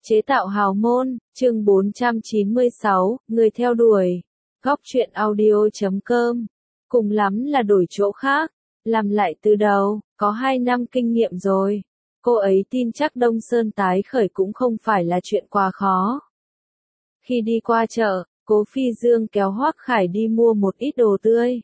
Chế tạo hào môn, chương 496, người theo đuổi. Góc truyện audio.com. Cùng lắm là đổi chỗ khác, làm lại từ đầu, có 2 năm kinh nghiệm rồi. Cô ấy tin chắc Đông Sơn tái khởi cũng không phải là chuyện quá khó. Khi đi qua chợ, Cố Phi Dương kéo Hoắc Khải đi mua một ít đồ tươi.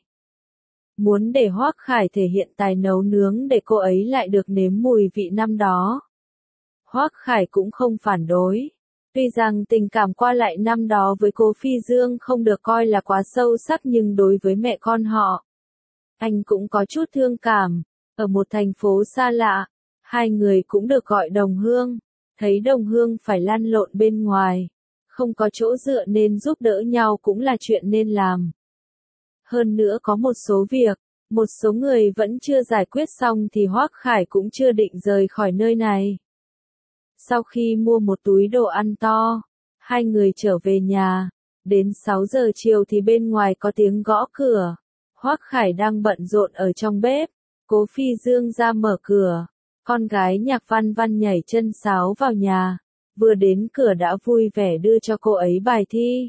Muốn để Hoắc Khải thể hiện tài nấu nướng để cô ấy lại được nếm mùi vị năm đó. Hoắc Khải cũng không phản đối. Tuy rằng tình cảm qua lại năm đó với Cố Phi Dương không được coi là quá sâu sắc nhưng đối với mẹ con họ, anh cũng có chút thương cảm. Ở một thành phố xa lạ, hai người cũng được gọi đồng hương. Thấy đồng hương phải lăn lộn bên ngoài, không có chỗ dựa nên giúp đỡ nhau cũng là chuyện nên làm. Hơn nữa có một số việc, một số người vẫn chưa giải quyết xong thì Hoắc Khải cũng chưa định rời khỏi nơi này. Sau khi mua một túi đồ ăn to, hai người trở về nhà. Đến 6 giờ chiều thì bên ngoài có tiếng gõ cửa. Hoắc Khải đang bận rộn ở trong bếp. Cố Phi Dương ra mở cửa. Con gái Nhạc Văn Văn nhảy chân sáo vào nhà. Vừa đến cửa đã vui vẻ đưa cho cô ấy bài thi.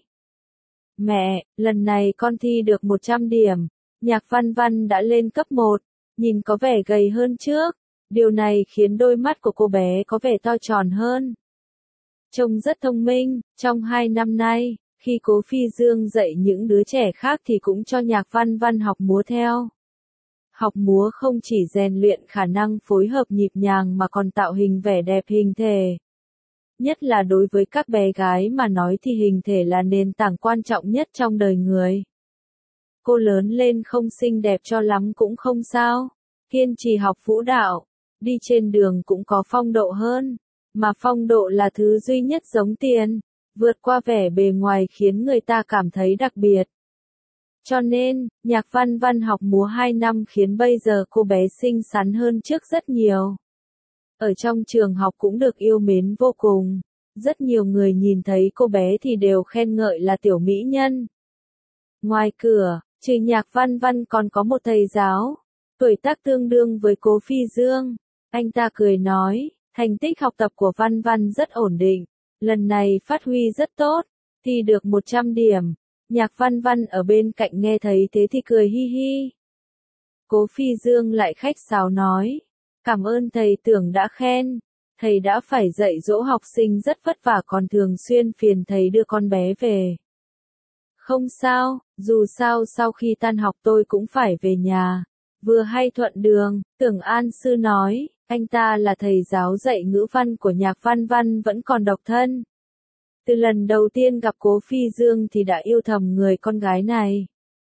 Mẹ, lần này con thi được 100 điểm. Nhạc Văn Văn đã lên cấp 1, nhìn có vẻ gầy hơn trước. Điều này khiến đôi mắt của cô bé có vẻ to tròn hơn. Trông rất thông minh, trong 2 năm nay, khi Cố Phi Dương dạy những đứa trẻ khác thì cũng cho Nhạc Văn Văn học múa theo. Học múa không chỉ rèn luyện khả năng phối hợp nhịp nhàng mà còn tạo hình vẻ đẹp hình thể. Nhất là đối với các bé gái mà nói thì hình thể là nền tảng quan trọng nhất trong đời người. Cô lớn lên không xinh đẹp cho lắm cũng không sao, kiên trì học vũ đạo. Đi trên đường cũng có phong độ hơn, mà phong độ là thứ duy nhất giống tiền, vượt qua vẻ bề ngoài khiến người ta cảm thấy đặc biệt. Cho nên, Nhạc Văn Văn học múa 2 năm khiến bây giờ cô bé xinh xắn hơn trước rất nhiều. Ở trong trường học cũng được yêu mến vô cùng, rất nhiều người nhìn thấy cô bé thì đều khen ngợi là tiểu mỹ nhân. Ngoài cửa, trừ Nhạc Văn Văn còn có một thầy giáo, tuổi tác tương đương với Cố Phi Dương. Anh ta cười nói, thành tích học tập của Văn Văn rất ổn định, lần này phát huy rất tốt, thi được 100 điểm. Nhạc Văn Văn ở bên cạnh nghe thấy thế thì cười hi hi. Cố Phi Dương lại khách sáo nói, cảm ơn thầy Tưởng đã khen, thầy đã phải dạy dỗ học sinh rất vất vả còn thường xuyên phiền thầy đưa con bé về. Không sao, dù sao sau khi tan học tôi cũng phải về nhà. Vừa hay thuận đường, Tưởng An Sư nói, anh ta là thầy giáo dạy ngữ văn của Nhạc Văn Văn vẫn còn độc thân. Từ lần đầu tiên gặp Cố Phi Dương thì đã yêu thầm người con gái này.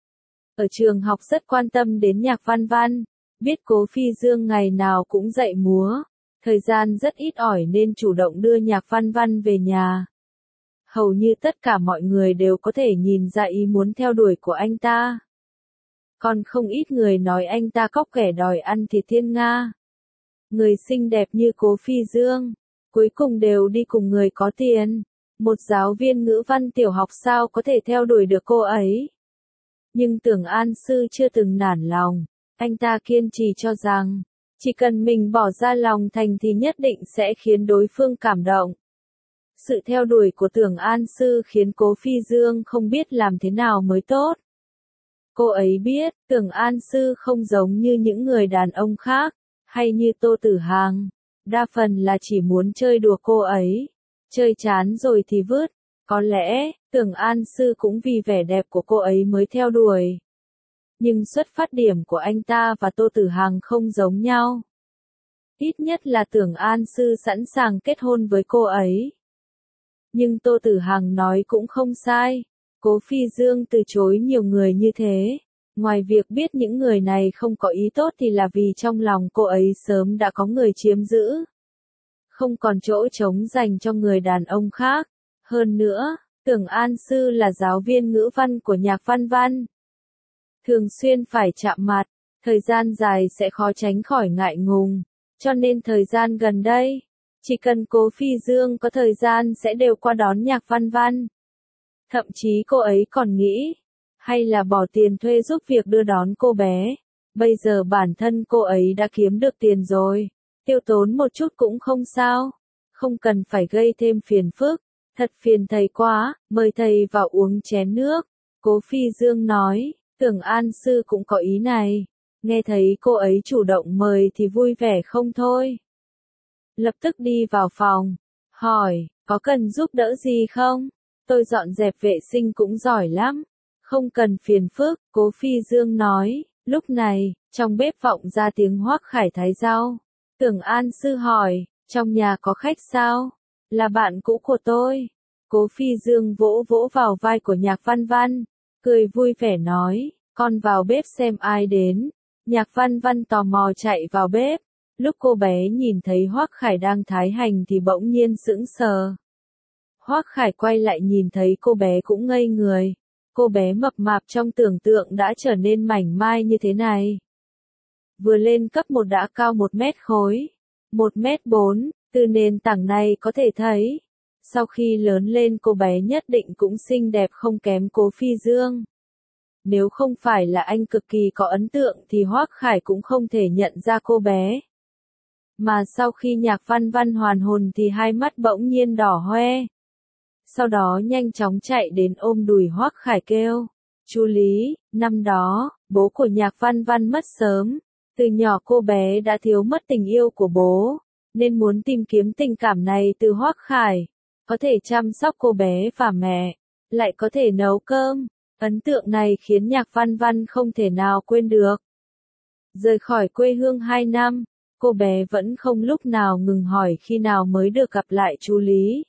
Ở trường học rất quan tâm đến Nhạc Văn Văn, biết Cố Phi Dương ngày nào cũng dạy múa, thời gian rất ít ỏi nên chủ động đưa Nhạc Văn Văn về nhà. Hầu như tất cả mọi người đều có thể nhìn ra ý muốn theo đuổi của anh ta. Còn không ít người nói anh ta cóc ghẻ đòi ăn thịt thiên nga. Người xinh đẹp như Cố Phi Dương, cuối cùng đều đi cùng người có tiền. Một giáo viên ngữ văn tiểu học sao có thể theo đuổi được cô ấy. Nhưng Tưởng An Sư chưa từng nản lòng, anh ta kiên trì cho rằng, chỉ cần mình bỏ ra lòng thành thì nhất định sẽ khiến đối phương cảm động. Sự theo đuổi của Tưởng An Sư khiến Cố Phi Dương không biết làm thế nào mới tốt. Cô ấy biết, Tưởng An Sư không giống như những người đàn ông khác, hay như Tô Tử Hàng. Đa phần là chỉ muốn chơi đùa cô ấy. Chơi chán rồi thì vứt. Có lẽ, Tưởng An Sư cũng vì vẻ đẹp của cô ấy mới theo đuổi. Nhưng xuất phát điểm của anh ta và Tô Tử Hàng không giống nhau. Ít nhất là Tưởng An Sư sẵn sàng kết hôn với cô ấy. Nhưng Tô Tử Hàng nói cũng không sai. Cố Phi Dương từ chối nhiều người như thế. Ngoài việc biết những người này không có ý tốt thì là vì trong lòng cô ấy sớm đã có người chiếm giữ. Không còn chỗ trống dành cho người đàn ông khác. Hơn nữa, Tưởng An Sư là giáo viên ngữ văn của Nhạc Văn Văn. Thường xuyên phải chạm mặt, thời gian dài sẽ khó tránh khỏi ngại ngùng. Cho nên thời gian gần đây, chỉ cần Cố Phi Dương có thời gian sẽ đều qua đón Nhạc Văn Văn. Thậm chí cô ấy còn nghĩ, hay là bỏ tiền thuê giúp việc đưa đón cô bé. Bây giờ bản thân cô ấy đã kiếm được tiền rồi, tiêu tốn một chút cũng không sao. không cần phải gây thêm phiền phức. Thật phiền thầy quá, mời thầy vào uống chén nước. Cố Phi Dương nói, Tưởng An sư cũng có ý này. Nghe thấy cô ấy chủ động mời thì vui vẻ không thôi. Lập tức đi vào phòng, hỏi, có cần giúp đỡ gì không? Tôi dọn dẹp vệ sinh cũng giỏi lắm. Không cần phiền phức, Cố Phi Dương nói. Lúc này, trong bếp vọng ra tiếng Hoắc Khải thái rau. Tưởng An sư hỏi, trong nhà có khách sao? Là bạn cũ của tôi. Cố Phi Dương vỗ vỗ vào vai của Nhạc Văn Văn, cười vui vẻ nói, con vào bếp xem ai đến. Nhạc Văn Văn tò mò chạy vào bếp. Lúc cô bé nhìn thấy Hoắc Khải đang thái hành thì bỗng nhiên sững sờ. Hoắc Khải quay lại nhìn thấy cô bé cũng ngây người. Cô bé mập mạp trong tưởng tượng đã trở nên mảnh mai như thế này. Vừa lên cấp 1 đã cao 1 mét khối, 1 mét 4, từ nền tảng này có thể thấy. Sau khi lớn lên cô bé nhất định cũng xinh đẹp không kém Cố Phi Dương. Nếu không phải là anh cực kỳ có ấn tượng thì Hoắc Khải cũng không thể nhận ra cô bé. Mà sau khi Nhạc Văn Văn hoàn hồn thì hai mắt bỗng nhiên đỏ hoe. Sau đó nhanh chóng chạy đến ôm đùi Hoắc Khải kêu, chú Lý, năm đó, bố của Nhạc Văn Văn mất sớm. Từ nhỏ cô bé đã thiếu mất tình yêu của bố, nên muốn tìm kiếm tình cảm này từ Hoắc Khải. Có thể chăm sóc cô bé và mẹ, lại có thể nấu cơm. Ấn tượng này khiến Nhạc Văn Văn không thể nào quên được. Rời khỏi quê hương 2 năm, cô bé vẫn không lúc nào ngừng hỏi khi nào mới được gặp lại chú Lý.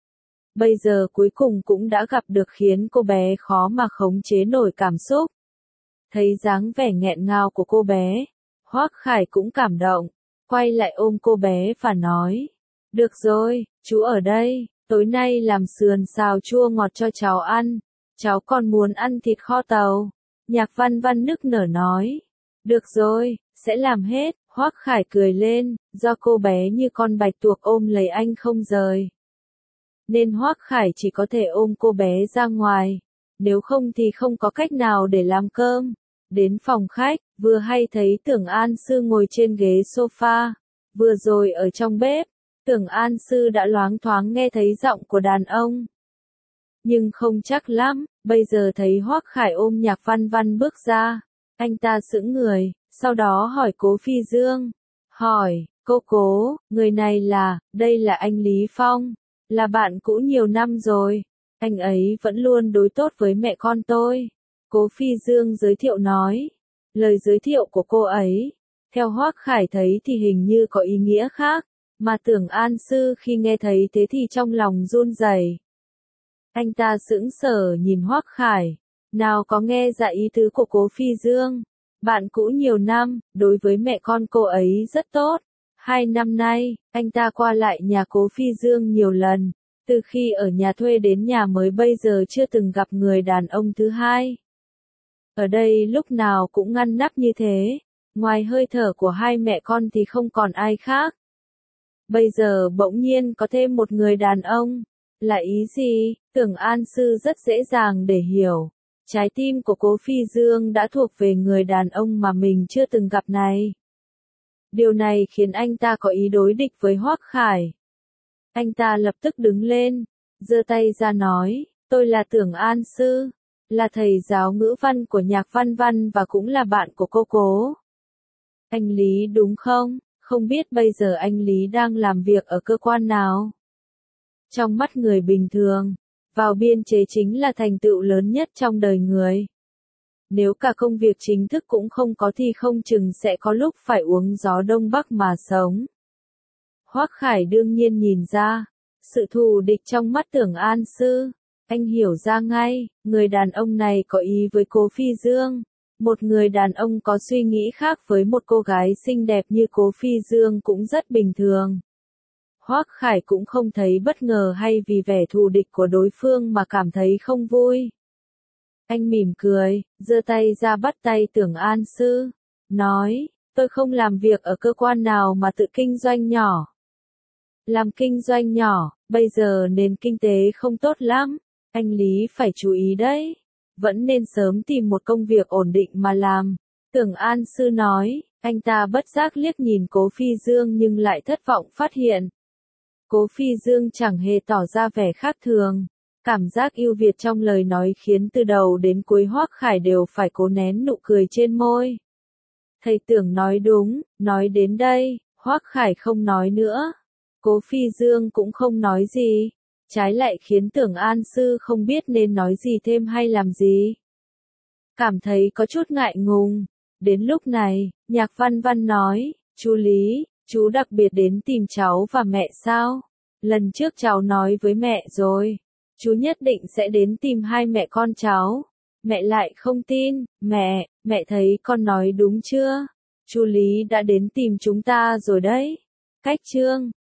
Bây giờ cuối cùng cũng đã gặp được khiến cô bé khó mà khống chế nổi cảm xúc. Thấy dáng vẻ nghẹn ngào của cô bé, Hoắc Khải cũng cảm động, quay lại ôm cô bé và nói, được rồi, chú ở đây, tối nay làm sườn xào chua ngọt cho cháu ăn, cháu còn muốn ăn thịt kho tàu. Nhạc Văn Văn nức nở nói, được rồi, sẽ làm hết. Hoắc Khải cười lên, do cô bé như con bạch tuộc ôm lấy anh không rời. Nên Hoắc Khải chỉ có thể ôm cô bé ra ngoài, nếu không thì không có cách nào để làm cơm. Đến phòng khách, vừa hay thấy Tưởng An sư ngồi trên ghế sofa, vừa rồi ở trong bếp, Tưởng An sư đã loáng thoáng nghe thấy giọng của đàn ông. Nhưng không chắc lắm, bây giờ thấy Hoắc Khải ôm Nhạc Văn Văn bước ra, anh ta sững người, sau đó hỏi Cố Phi Dương, hỏi, cô Cố, người này đây là anh Lý Phong, là bạn cũ nhiều năm rồi, anh ấy vẫn luôn đối tốt với mẹ con tôi. Cố Phi Dương giới thiệu nói, lời giới thiệu của cô ấy, theo Hoắc Khải thấy thì hình như có ý nghĩa khác, mà Tưởng An sư khi nghe thấy thế thì trong lòng run rẩy. Anh ta sững sờ nhìn Hoắc Khải, nào có nghe ra ý tứ của Cố Phi Dương. Bạn cũ nhiều năm, đối với mẹ con cô ấy rất tốt. 2 năm nay, anh ta qua lại nhà Cố Phi Dương nhiều lần, từ khi ở nhà thuê đến nhà mới bây giờ chưa từng gặp người đàn ông thứ hai. Ở đây lúc nào cũng ngăn nắp như thế, ngoài hơi thở của hai mẹ con thì không còn ai khác. Bây giờ bỗng nhiên có thêm một người đàn ông, là ý gì? Tưởng An sư rất dễ dàng để hiểu. Trái tim của Cố Phi Dương đã thuộc về người đàn ông mà mình chưa từng gặp này. Điều này khiến anh ta có ý đối địch với Hoắc Khải. Anh ta lập tức đứng lên, giơ tay ra nói, tôi là Tưởng An sư, là thầy giáo ngữ văn của Nhạc Văn Văn và cũng là bạn của cô Cố. Anh Lý đúng không? Không biết bây giờ anh Lý đang làm việc ở cơ quan nào? Trong mắt người bình thường, vào biên chế chính là thành tựu lớn nhất trong đời người. Nếu cả công việc chính thức cũng không có thì không chừng sẽ có lúc phải uống gió đông bắc mà sống. Hoắc Khải đương nhiên nhìn ra, sự thù địch trong mắt Tưởng An sư. Anh hiểu ra ngay, người đàn ông này có ý với Cố Phi Dương. Một người đàn ông có suy nghĩ khác với một cô gái xinh đẹp như Cố Phi Dương cũng rất bình thường. Hoắc Khải cũng không thấy bất ngờ hay vì vẻ thù địch của đối phương mà cảm thấy không vui. Anh mỉm cười, giơ tay ra bắt tay Tưởng An sư, nói, tôi không làm việc ở cơ quan nào mà tự kinh doanh nhỏ. Làm kinh doanh nhỏ, bây giờ nền kinh tế không tốt lắm, anh Lý phải chú ý đấy, vẫn nên sớm tìm một công việc ổn định mà làm. Tưởng An sư nói, anh ta bất giác liếc nhìn Cố Phi Dương nhưng lại thất vọng phát hiện. Cố Phi Dương chẳng hề tỏ ra vẻ khác thường. Cảm giác ưu việt trong lời nói khiến từ đầu đến cuối Hoắc Khải đều phải cố nén nụ cười trên môi. Thầy Tưởng nói đúng, nói đến đây, Hoắc Khải không nói nữa. Cố Phi Dương cũng không nói gì. Trái lại khiến Tưởng An Sư không biết nên nói gì thêm hay làm gì. Cảm thấy có chút ngại ngùng. Đến lúc này, Nhạc Văn Văn nói, chú Lý, chú đặc biệt đến tìm cháu và mẹ sao? Lần trước cháu nói với mẹ rồi. Chú nhất định sẽ đến tìm hai mẹ con cháu. Mẹ lại không tin. Mẹ thấy con nói đúng chưa? Chú Lý đã đến tìm chúng ta rồi đấy. Cách chương